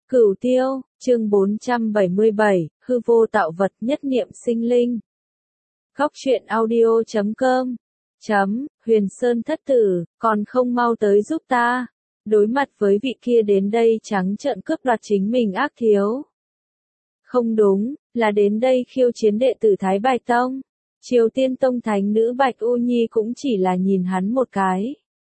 Cửu Tiêu, chương 477, hư vô tạo vật nhất niệm sinh linh. Góc truyện audio.com Huyền Sơn thất tử, còn không mau tới giúp ta. Đối mặt với vị kia đến đây trắng trợn cướp đoạt chính mình ác thiếu. Không đúng, là đến đây khiêu chiến đệ tử Thái Bạch Tông. Triều Tiên Tông thánh nữ Bạch U Nhi cũng chỉ là nhìn hắn một cái.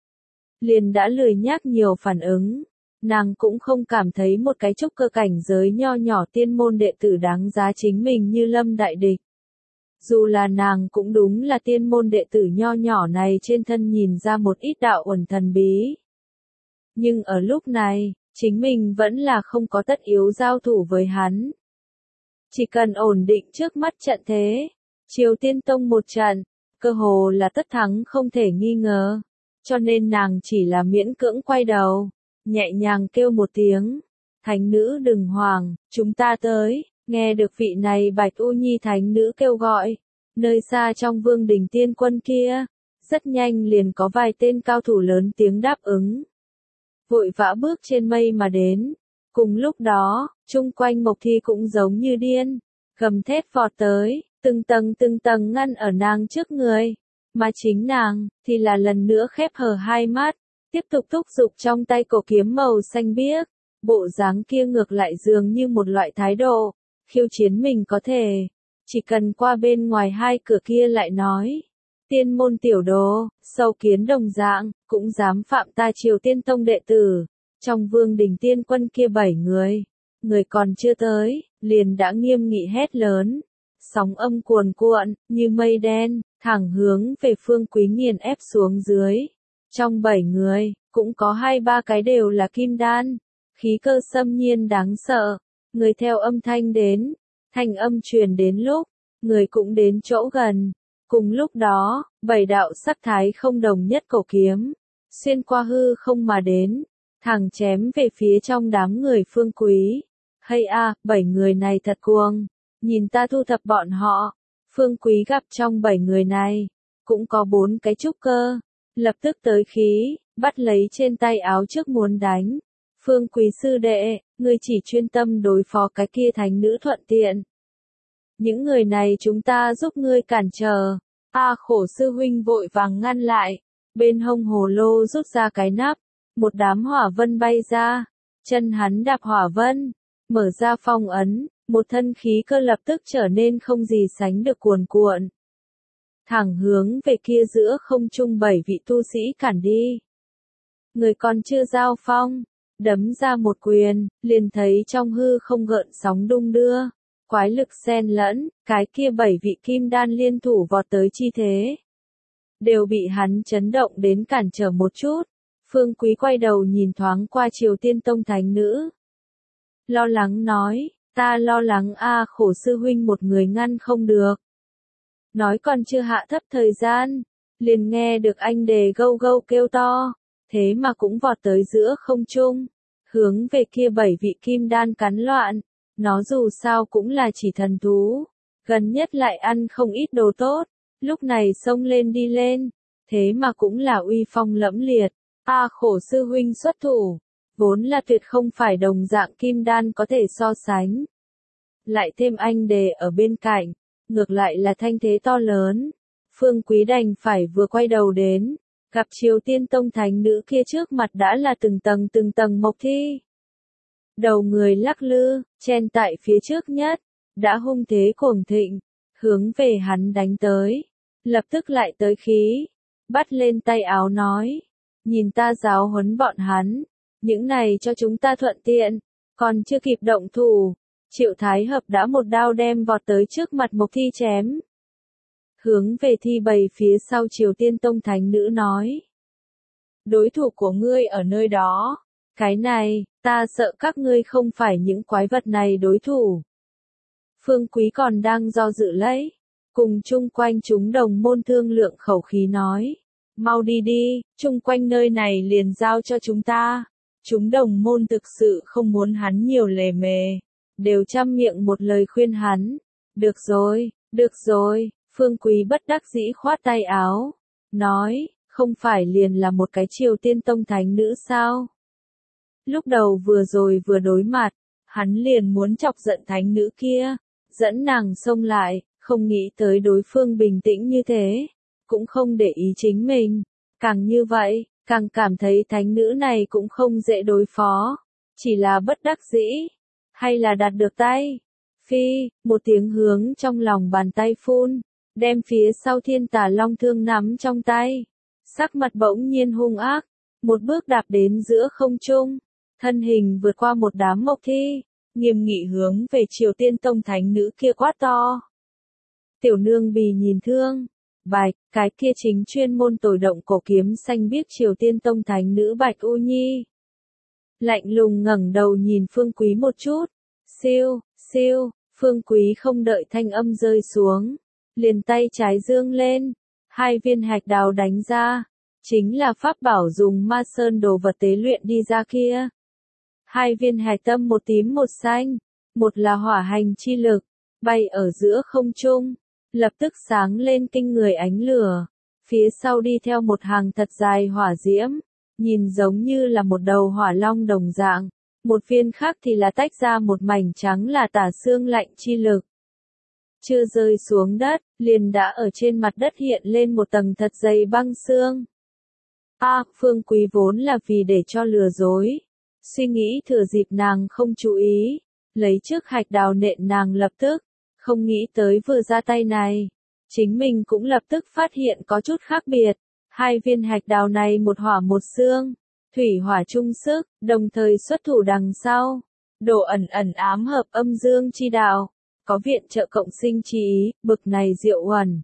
Liền đã lười nhác nhiều phản ứng. Nàng cũng không cảm thấy một cái trúc cơ cảnh giới nho nhỏ tiên môn đệ tử đáng giá chính mình như lâm đại địch. Dù là nàng cũng đúng là tiên môn đệ tử nho nhỏ này trên thân nhìn ra một ít đạo uẩn thần bí. Nhưng ở lúc này, chính mình vẫn là không có tất yếu giao thủ với hắn. Chỉ cần ổn định trước mắt trận thế, Triều Tiên Tông một trận, cơ hồ là tất thắng không thể nghi ngờ. Cho nên nàng chỉ là miễn cưỡng quay đầu, nhẹ nhàng kêu một tiếng, thánh nữ đừng hoảng, chúng ta tới. Nghe được vị này Bạch U Nhi thánh nữ kêu gọi, nơi xa trong vương đình tiên quân kia, rất nhanh liền có vài tên cao thủ lớn tiếng đáp ứng. Vội vã bước trên mây mà đến, cùng lúc đó, chung quanh Mộc Thi cũng giống như điên, gầm thét vọt tới, từng tầng ngăn ở nàng trước người, mà chính nàng, thì là lần nữa khép hờ hai mắt, tiếp tục thúc giục trong tay cổ kiếm màu xanh biếc, bộ dáng kia ngược lại dường như một loại thái độ, khiêu chiến mình có thể, chỉ cần qua bên ngoài hai cửa kia lại nói. Tiên môn tiểu đồ, sâu kiến đồng dạng, cũng dám phạm ta Triều Tiên Tông đệ tử, trong vương đình tiên quân kia 7 người còn chưa tới, liền đã nghiêm nghị hét lớn, sóng âm cuồn cuộn, như mây đen, thẳng hướng về Phương Quý nghiền ép xuống dưới. Trong 7 người, cũng có 2-3 cái đều là kim đan, khí cơ xâm nhiên đáng sợ, người theo âm thanh đến, thanh âm truyền đến lúc, người cũng đến chỗ gần. Cùng lúc đó, 7 đạo sắc thái không đồng nhất cổ kiếm, xuyên qua hư không mà đến, thẳng chém về phía trong đám người Phương Quý. Hay a, 7 người này thật cuồng, nhìn ta thu thập bọn họ. Phương Quý gặp trong 7 người này, cũng có 4 cái trúc cơ, lập tức tới khí, bắt lấy trên tay áo trước muốn đánh. Phương Quý sư đệ, ngươi chỉ chuyên tâm đối phó cái kia thánh nữ thuận tiện. Những người này chúng ta giúp ngươi cản trở. Khổ sư huynh vội vàng ngăn lại, bên hông hồ lô rút ra cái nắp, một đám hỏa vân bay ra, chân hắn đạp hỏa vân, mở ra phong ấn, một thân khí cơ lập tức trở nên không gì sánh được cuồn cuộn. Thẳng hướng về kia giữa không trung 7 vị tu sĩ cản đi. Người còn chưa giao phong, đấm ra một quyền, liền thấy trong hư không gợn sóng đung đưa. Quái lực xen lẫn, cái kia 7 vị kim đan liên thủ vọt tới chi thế. Đều bị hắn chấn động đến cản trở một chút. Phương Quý quay đầu nhìn thoáng qua Triều Tiên Tông thánh nữ. Lo lắng nói, ta lo lắng khổ sư huynh một người ngăn không được. Nói còn chưa hạ thấp thời gian, liền nghe được anh đề gâu gâu kêu to, thế mà cũng vọt tới giữa không trung, hướng về kia 7 vị kim đan cắn loạn. Nó dù sao cũng là chỉ thần thú, gần nhất lại ăn không ít đồ tốt, lúc này xông lên đi lên, thế mà cũng là uy phong lẫm liệt. Khổ sư huynh xuất thủ, vốn là tuyệt không phải đồng dạng kim đan có thể so sánh. Lại thêm anh đề ở bên cạnh, ngược lại là thanh thế to lớn. Phương Quý đành phải vừa quay đầu đến, gặp Triều Tiên Tông thánh nữ kia trước mặt đã là từng tầng Mộc Thi. Đầu người lắc lư, chen tại phía trước nhất, đã hung thế cuồng thịnh, hướng về hắn đánh tới, lập tức lại tới khí, bắt lên tay áo nói, nhìn ta giáo huấn bọn hắn, những này cho chúng ta thuận tiện, còn chưa kịp động thủ, Triệu Thái Hợp đã một đao đem vọt tới trước mặt Mộc Thi chém. Hướng về thi bầy phía sau Triều Tiên Tông thánh nữ nói, đối thủ của ngươi ở nơi đó. Cái này, ta sợ các ngươi không phải những quái vật này đối thủ. Phương Quý còn đang do dự lấy, cùng chung quanh chúng đồng môn thương lượng khẩu khí nói. Mau đi đi, chung quanh nơi này liền giao cho chúng ta. Chúng đồng môn thực sự không muốn hắn nhiều lề mề, đều chăm miệng một lời khuyên hắn. Được rồi, Phương Quý bất đắc dĩ khoát tay áo, nói, không phải liền là một cái Triều Tiên Tông thánh nữ sao? Lúc đầu vừa rồi vừa đối mặt, Hắn liền muốn chọc giận thánh nữ kia, dẫn nàng xông lại, không nghĩ tới đối phương bình tĩnh như thế, cũng không để ý chính mình, càng như vậy, càng cảm thấy thánh nữ này cũng không dễ đối phó, chỉ là bất đắc dĩ, hay là đạt được tay. Phi, một tiếng hướng trong lòng bàn tay phun, đem phía sau thiên tà long thương nắm trong tay, sắc mặt bỗng nhiên hung ác, một bước đạp đến giữa không trung, thân hình vượt qua một đám mộc thi, nghiêm nghị hướng về Triều Tiên Tông thánh nữ kia quát to. Tiểu nương bì nhìn thương, Bạch, cái kia chính chuyên môn tồi động cổ kiếm xanh biếc Triều Tiên Tông thánh nữ Bạch U Nhi. Lạnh lùng ngẩng đầu nhìn Phương Quý một chút, siêu, siêu, Phương Quý không đợi thanh âm rơi xuống, liền tay trái dương lên, hai viên hạch đào đánh ra, chính là pháp bảo dùng ma sơn đồ vật tế luyện đi ra kia. Hai viên hạch tâm một tím một xanh, một là hỏa hành chi lực, bay ở giữa không trung, lập tức sáng lên kinh người ánh lửa, phía sau đi theo một hàng thật dài hỏa diễm, nhìn giống như là một đầu hỏa long đồng dạng, một viên khác thì là tách ra một mảnh trắng là tả xương lạnh chi lực. Chưa rơi xuống đất, liền đã ở trên mặt đất hiện lên một tầng thật dày băng xương. Phương Quý vốn là vì để cho lừa dối, suy nghĩ thừa dịp nàng không chú ý, lấy trước hạch đào nện nàng lập tức, không nghĩ tới vừa ra tay này, chính mình cũng lập tức phát hiện có chút khác biệt, hai viên hạch đào này một hỏa một xương, thủy hỏa chung sức, đồng thời xuất thủ đằng sau, độ ẩn ẩn ám hợp âm dương chi đạo, có viện trợ cộng sinh chi ý, bực này diệu uẩn.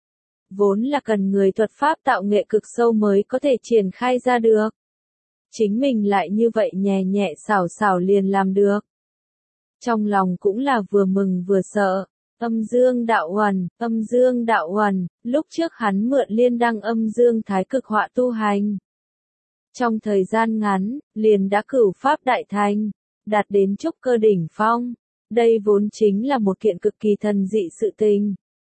Vốn là cần người thuật pháp tạo nghệ cực sâu mới có thể triển khai ra được. Chính mình lại như vậy nhẹ nhẹ xảo xảo liền làm được. Trong lòng cũng là vừa mừng vừa sợ, âm dương đạo uẩn, lúc trước hắn mượn liên đăng âm dương thái cực họa tu hành. Trong thời gian ngắn, liền đã cửu pháp đại thành, đạt đến trúc cơ đỉnh phong, đây vốn chính là một kiện cực kỳ thần dị sự tình.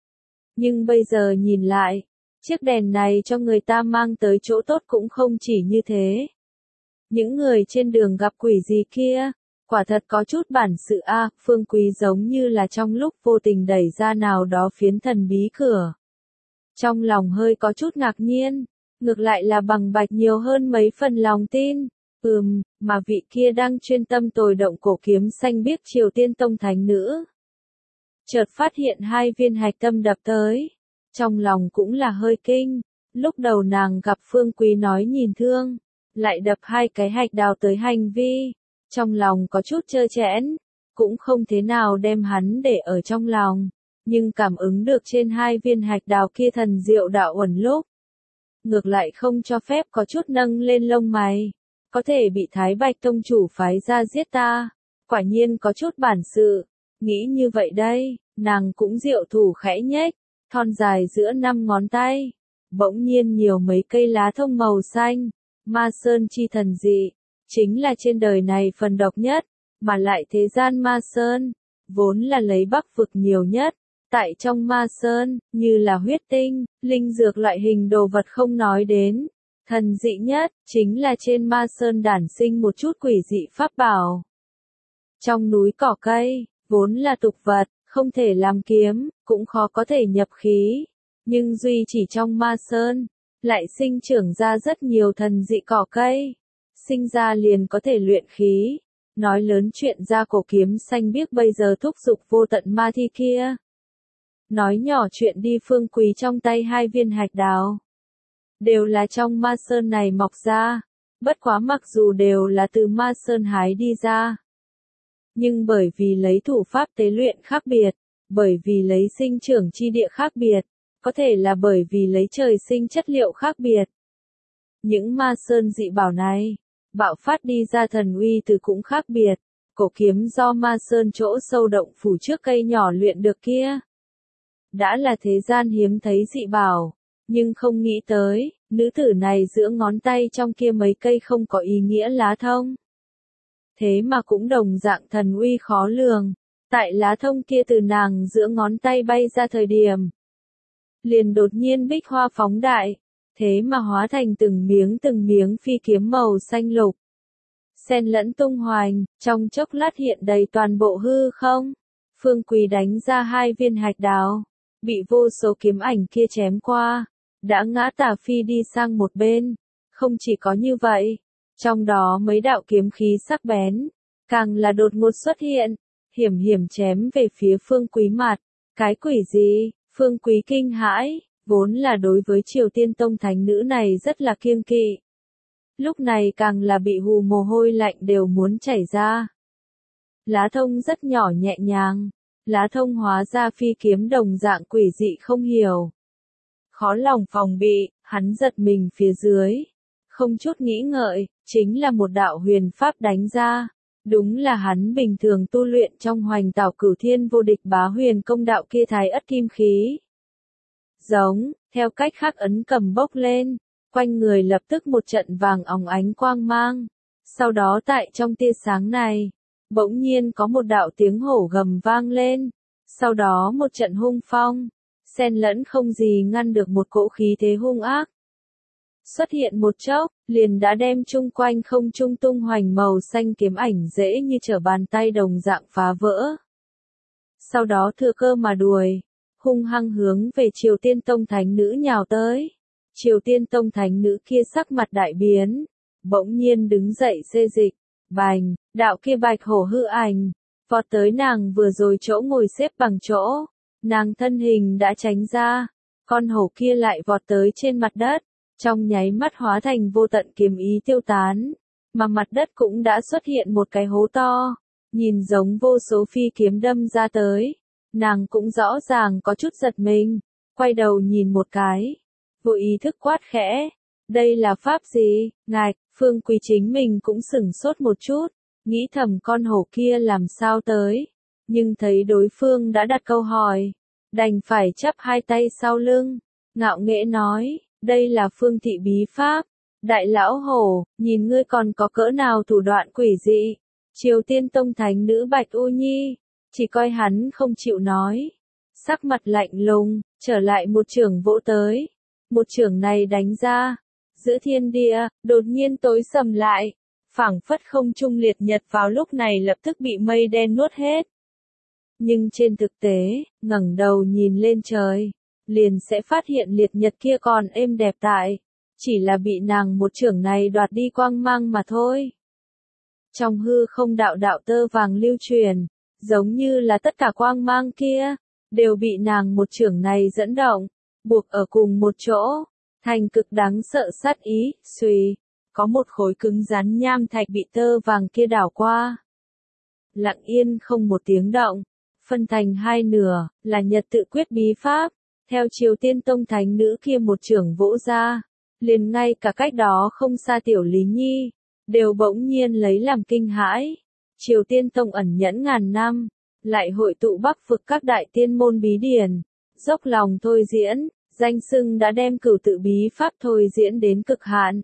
Nhưng bây giờ nhìn lại, chiếc đèn này cho người ta mang tới chỗ tốt cũng không chỉ như thế. Những người trên đường gặp quỷ gì kia, quả thật có chút bản sự Phương Quý giống như là trong lúc vô tình đẩy ra nào đó phiến thần bí cửa. Trong lòng hơi có chút ngạc nhiên, ngược lại là bằng bạch nhiều hơn mấy phần lòng tin. Mà vị kia đang chuyên tâm tồi động cổ kiếm xanh biếc Triều Tiên Tông thánh nữ. Chợt phát hiện hai viên hạch tâm đập tới, trong lòng cũng là hơi kinh, lúc đầu nàng gặp Phương Quý nói nhìn thương, lại đập hai cái hạch đào tới hành vi, trong lòng có chút trơ trẽn, cũng không thế nào đem hắn để ở trong lòng, nhưng cảm ứng được trên hai viên hạch đào kia thần diệu đạo uẩn lúc, ngược lại không cho phép có chút nâng lên lông mày, có thể bị Thái Bạch Tông chủ phái ra giết ta, quả nhiên có chút bản sự, nghĩ như vậy đây, nàng cũng diệu thủ khẽ nhếch, thon dài giữa 5 ngón tay, bỗng nhiên nhiều mấy cây lá thông màu xanh, ma sơn chi thần dị, chính là trên đời này phần độc nhất, mà lại thế gian ma sơn, vốn là lấy bắc vực nhiều nhất, tại trong ma sơn, như là huyết tinh, linh dược loại hình đồ vật không nói đến. Thần dị nhất, chính là trên ma sơn đản sinh một chút quỷ dị pháp bảo. Trong núi cỏ cây, vốn là tục vật, không thể làm kiếm, cũng khó có thể nhập khí. Nhưng duy chỉ trong ma sơn, lại sinh trưởng ra rất nhiều thần dị cỏ cây. Sinh ra liền có thể luyện khí. Nói lớn chuyện ra cổ kiếm xanh biếc bây giờ thúc giục vô tận ma thi kia. Nói nhỏ chuyện đi Phương Quý trong tay hai viên hạch đào. Đều là trong ma sơn này mọc ra, bất quá mặc dù đều là từ ma sơn hái đi ra. Nhưng bởi vì lấy thủ pháp tế luyện khác biệt, bởi vì lấy sinh trưởng chi địa khác biệt, có thể là bởi vì lấy trời sinh chất liệu khác biệt. Những ma sơn dị bảo này, bạo phát đi ra thần uy từ cũng khác biệt, cổ kiếm do ma sơn chỗ sâu động phủ trước cây nhỏ luyện được kia. Đã là thế gian hiếm thấy dị bảo. Nhưng không nghĩ tới, nữ tử này giữa ngón tay trong kia mấy cây không có ý nghĩa lá thông. Thế mà cũng đồng dạng thần uy khó lường, tại lá thông kia từ nàng giữa ngón tay bay ra thời điểm. Liền đột nhiên bích hoa phóng đại, thế mà hóa thành từng miếng phi kiếm màu xanh lục. xen lẫn tung hoành, trong chốc lát hiện đầy toàn bộ hư không. Phương Quý đánh ra 2 viên hạch đào, bị vô số kiếm ảnh kia chém qua, đã ngã tả phi đi sang một bên. Không chỉ có như vậy, trong đó mấy đạo kiếm khí sắc bén, càng là đột ngột xuất hiện, hiểm hiểm chém về phía Phương Quý mặt. Cái quỷ gì? Phương Quý kinh hãi, vốn là đối với Triều Tiên Tông thánh nữ này rất là kiêng kỵ. Lúc này càng là bị hù mồ hôi lạnh đều muốn chảy ra. Lá thông rất nhỏ nhẹ nhàng, lá thông hóa ra phi kiếm đồng dạng quỷ dị không hiểu. Khó lòng phòng bị, hắn giật mình phía dưới. Không chút nghĩ ngợi, chính là một đạo huyền pháp đánh ra. Đúng là hắn bình thường tu luyện trong Hoành Tảo Cửu Thiên Vô Địch Bá Huyền Công đạo kia thái ất kim khí. Giống, theo cách khác ấn cầm bốc lên, quanh người lập tức một trận vàng óng ánh quang mang. Sau đó tại trong tia sáng này, bỗng nhiên có một đạo tiếng hổ gầm vang lên. Sau đó một trận hung phong, xen lẫn không gì ngăn được một cỗ khí thế hung ác. Xuất hiện một chốc, liền đã đem chung quanh không trung tung hoành màu xanh kiếm ảnh dễ như trở bàn tay đồng dạng phá vỡ. Sau đó thừa cơ mà đuổi, hung hăng hướng về Triều Tiên Tông thánh nữ nhào tới. Triều Tiên Tông thánh nữ kia sắc mặt đại biến, bỗng nhiên đứng dậy xê dịch, bành, đạo kia bạch hổ hư ảnh, vọt tới nàng vừa rồi chỗ ngồi xếp bằng chỗ, nàng thân hình đã tránh ra, con hổ kia lại vọt tới trên mặt đất. Trong nháy mắt hóa thành vô tận kiếm ý tiêu tán, mà mặt đất cũng đã xuất hiện một cái hố to, nhìn giống vô số phi kiếm đâm ra tới. Nàng cũng rõ ràng có chút giật mình, quay đầu nhìn một cái, vô ý thức quát khẽ, đây là pháp gì? Ngạch, Phương Quý chính mình cũng sửng sốt một chút, nghĩ thầm con hổ kia làm sao tới, nhưng thấy đối phương đã đặt câu hỏi, đành phải chắp hai tay sau lưng, ngạo nghễ nói. Đây là phương thị bí pháp. Đại lão hổ, nhìn ngươi còn có cỡ nào thủ đoạn quỷ dị. Triều Tiên Tông thánh nữ Bạch U Nhi, chỉ coi hắn không chịu nói. Sắc mặt lạnh lùng, trở lại một chưởng vỗ tới. Một chưởng này đánh ra. Giữa thiên địa, đột nhiên tối sầm lại. Phảng phất không trung liệt nhật vào lúc này lập tức bị mây đen nuốt hết. Nhưng trên thực tế, ngẩng đầu nhìn lên trời, liền sẽ phát hiện liệt nhật kia còn êm đẹp tại, chỉ là bị nàng một chưởng này đoạt đi quang mang mà thôi. Trong hư không đạo đạo tơ vàng lưu truyền, giống như là tất cả quang mang kia, đều bị nàng một chưởng này dẫn động, buộc ở cùng một chỗ, thành cực đáng sợ sát ý, xuy, có một khối cứng rắn nham thạch bị tơ vàng kia đảo qua. Lặng yên không một tiếng động, phân thành hai nửa, là nhật tự quyết bí pháp. Theo Triều Tiên Tông thánh nữ kia một chưởng vỗ ra, liền ngay cả cách đó không xa Tiểu Lý Nhi, đều bỗng nhiên lấy làm kinh hãi. Triều Tiên Tông ẩn nhẫn ngàn năm, lại hội tụ Bắc vực các đại tiên môn bí điển, dốc lòng thôi diễn, danh xưng đã đem cửu tự bí pháp thôi diễn đến cực hạn.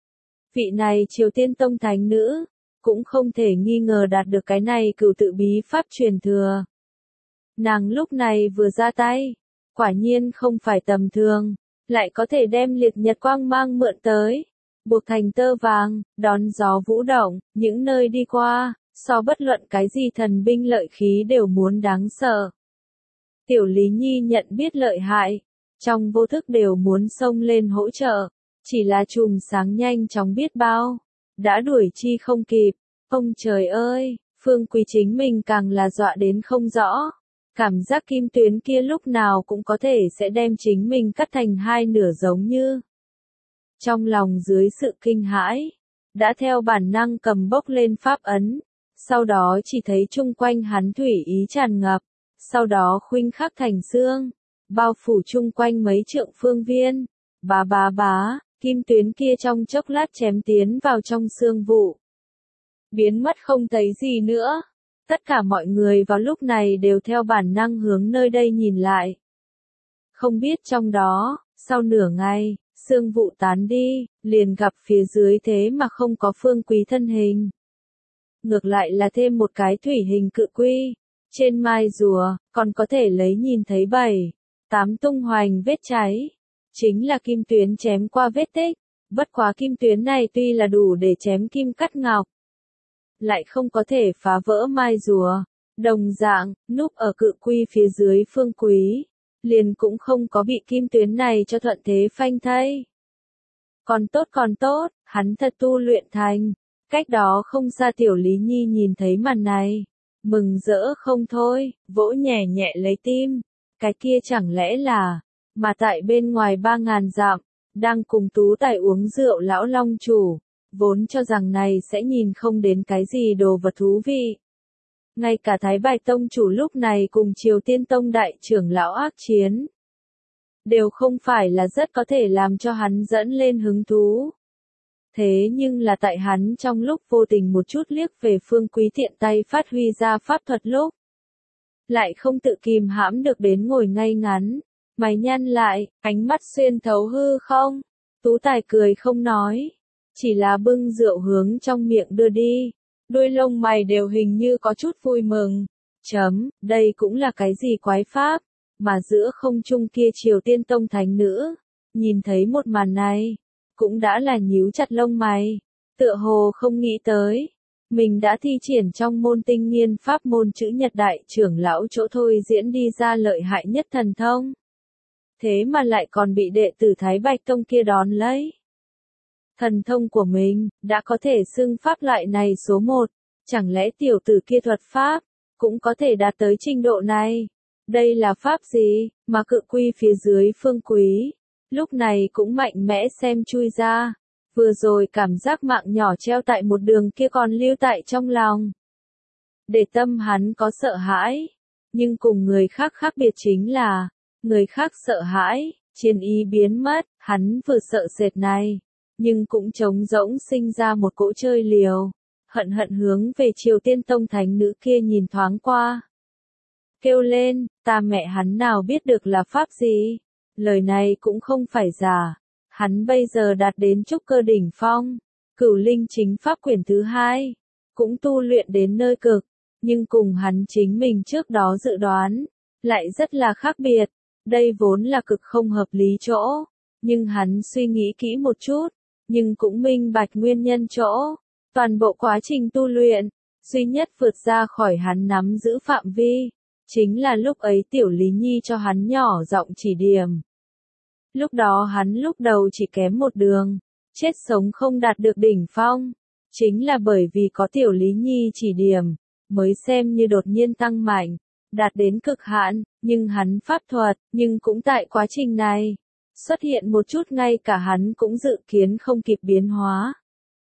Vị này Triều Tiên Tông thánh nữ, cũng không thể nghi ngờ đạt được cái này cửu tự bí pháp truyền thừa. Nàng lúc này vừa ra tay, quả nhiên không phải tầm thường, lại có thể đem liệt nhật quang mang mượn tới, buộc thành tơ vàng, đón gió vũ động, những nơi đi qua, so bất luận cái gì thần binh lợi khí đều muốn đáng sợ. Tiểu Lý Nhi nhận biết lợi hại, trong vô thức đều muốn xông lên hỗ trợ, chỉ là chùm sáng nhanh chóng biết bao, đã đuổi chi không kịp. Ông trời ơi, Phương Quý chính mình càng là dọa đến không rõ. Cảm giác kim tuyến kia lúc nào cũng có thể sẽ đem chính mình cắt thành hai nửa giống như. Trong lòng dưới sự kinh hãi, đã theo bản năng cầm bốc lên pháp ấn, sau đó chỉ thấy chung quanh hắn thủy ý tràn ngập, sau đó khuynh khắc thành xương, bao phủ chung quanh mấy trượng phương viên, bá, kim tuyến kia trong chốc lát chém tiến vào trong xương vụ. Biến mất không thấy gì nữa. Tất cả mọi người vào lúc này đều theo bản năng hướng nơi đây nhìn lại. Không biết trong đó, sau nửa ngày, sương vụ tán đi, liền gặp phía dưới thế mà không có Phương Quý thân hình. Ngược lại là thêm một cái thủy hình cự quy. Trên mai rùa, còn có thể lấy nhìn thấy 7-8 tung hoành vết cháy. Chính là kim tuyến chém qua vết tích. Bất quá kim tuyến này tuy là đủ để chém kim cắt ngọc, lại không có thể phá vỡ mai rùa. Đồng dạng, núp ở cự quy phía dưới Phương Quý, liền cũng không có bị kim tuyến này cho thuận thế phanh thây. Còn tốt, hắn thật tu luyện thành. Cách đó không xa Tiểu Lý Nhi nhìn thấy màn này, mừng rỡ không thôi, vỗ nhẹ nhẹ lấy tim. Cái kia chẳng lẽ là, mà tại bên ngoài 3.000 dặm, đang cùng Tú Tài uống rượu lão long chủ, vốn cho rằng này sẽ nhìn không đến cái gì đồ vật thú vị. Ngay cả Thái Bạch Tông chủ lúc này cùng Triều Tiên Tông đại trưởng lão ác chiến, đều không phải là rất có thể làm cho hắn dẫn lên hứng thú. Thế nhưng là tại hắn trong lúc vô tình một chút liếc về Phương Quý tiện tay phát huy ra pháp thuật lúc, lại không tự kìm hãm được đến ngồi ngay ngắn, mày nhăn lại, ánh mắt xuyên thấu hư không. Tú Tài cười không nói, chỉ là bưng rượu hướng trong miệng đưa đi, đuôi lông mày đều hình như có chút vui mừng. Đây cũng là cái gì quái pháp, mà giữa không trung kia Triều Tiên Tông thánh nữ, nhìn thấy một màn này, cũng đã là nhíu chặt lông mày, tựa hồ không nghĩ tới. Mình đã thi triển trong môn tinh nghiên pháp môn chữ nhật đại trưởng lão chỗ thôi diễn đi ra lợi hại nhất thần thông. Thế mà lại còn bị đệ tử Thái Bạch Tông kia đón lấy. Thần thông của mình, đã có thể xưng pháp loại này số 1, chẳng lẽ tiểu tử kia thuật pháp, cũng có thể đạt tới trình độ này. Đây là pháp gì, mà cự quy phía dưới Phương Quý, lúc này cũng mạnh mẽ xem chui ra. Vừa rồi cảm giác mạng nhỏ treo tại một đường kia còn lưu tại trong lòng. Để tâm hắn có sợ hãi, nhưng cùng người khác khác biệt chính là, người khác sợ hãi, chiến ý biến mất, hắn vừa sợ sệt này, nhưng cũng trống rỗng sinh ra một cỗ chơi liều, hận hướng về Triều Tiên Tông thánh nữ kia nhìn thoáng qua. Kêu lên, ta mẹ hắn nào biết được là pháp gì, lời này cũng không phải giả. Hắn bây giờ đạt đến trúc cơ đỉnh phong, Cửu Linh chính pháp quyển thứ 2, cũng tu luyện đến nơi cực, nhưng cùng hắn chính mình trước đó dự đoán, lại rất là khác biệt. Đây vốn là cực không hợp lý chỗ, nhưng hắn suy nghĩ kỹ một chút, nhưng cũng minh bạch nguyên nhân chỗ. Toàn bộ quá trình tu luyện, duy nhất vượt ra khỏi hắn nắm giữ phạm vi, chính là lúc ấy Tiểu Lý Nhi cho hắn nhỏ giọng chỉ điểm. Lúc đó hắn lúc đầu chỉ kém một đường, chết sống không đạt được đỉnh phong. Chính là bởi vì có Tiểu Lý Nhi chỉ điểm, mới xem như đột nhiên tăng mạnh, đạt đến cực hạn, nhưng hắn pháp thuật, nhưng cũng tại quá trình này, xuất hiện một chút ngay cả hắn cũng dự kiến không kịp biến hóa.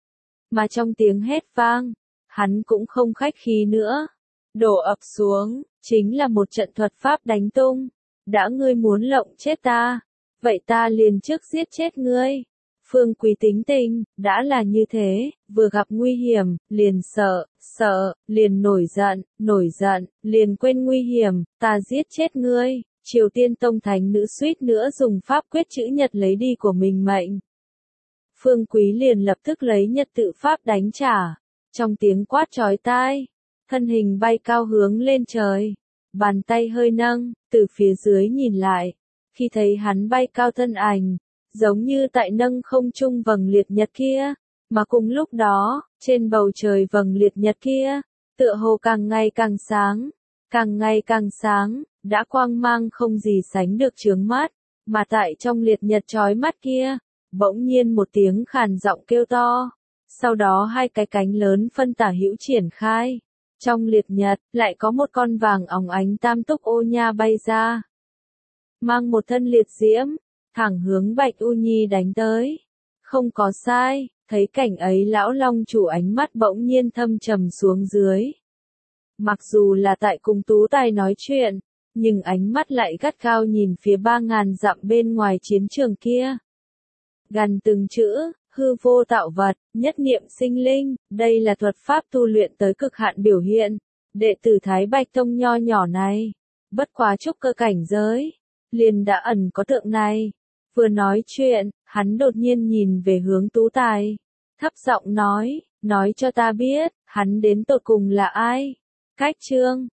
Mà trong tiếng hét vang, hắn cũng không khách khí nữa, đổ ập xuống, chính là một trận thuật pháp đánh tung. Đã ngươi muốn lộng chết ta, vậy ta liền trước giết chết ngươi. Phương Quý tính tình, đã là như thế, vừa gặp nguy hiểm, liền sợ, liền nổi giận, liền quên nguy hiểm, ta giết chết ngươi. Triều Tiên Tông thánh nữ suýt nữa dùng pháp quyết chữ nhật lấy đi của mình mệnh. Phương Quý liền lập tức lấy nhật tự pháp đánh trả, trong tiếng quát chói tai, thân hình bay cao hướng lên trời, bàn tay hơi nâng, từ phía dưới nhìn lại, khi thấy hắn bay cao thân ảnh, giống như tại nâng không trung vầng liệt nhật kia, mà cùng lúc đó, trên bầu trời vầng liệt nhật kia, tựa hồ càng ngày càng sáng, đã quang mang không gì sánh được chướng mắt, mà tại trong liệt nhật chói mắt kia, bỗng nhiên một tiếng khàn giọng kêu to, sau đó hai cái cánh lớn phân tả hữu triển khai, trong liệt nhật, lại có một con vàng óng ánh tam túc ô nha bay ra, mang một thân liệt diễm, thẳng hướng Bạch U Nhi đánh tới. Không có sai, thấy cảnh ấy lão long chủ ánh mắt bỗng nhiên thâm trầm xuống dưới. Mặc dù là tại cùng Tú Tài nói chuyện, nhưng ánh mắt lại gắt gao nhìn phía 3.000 dặm bên ngoài chiến trường kia. Gần từng chữ, hư vô tạo vật, nhất niệm sinh linh, đây là thuật pháp tu luyện tới cực hạn biểu hiện. Đệ tử Thái Bạch Tông nho nhỏ này, bất quá trúc cơ cảnh giới, liền đã ẩn có tượng này. Vừa nói chuyện, hắn đột nhiên nhìn về hướng Tú Tài, thấp giọng nói cho ta biết, hắn đến tột cùng là ai? Cách chương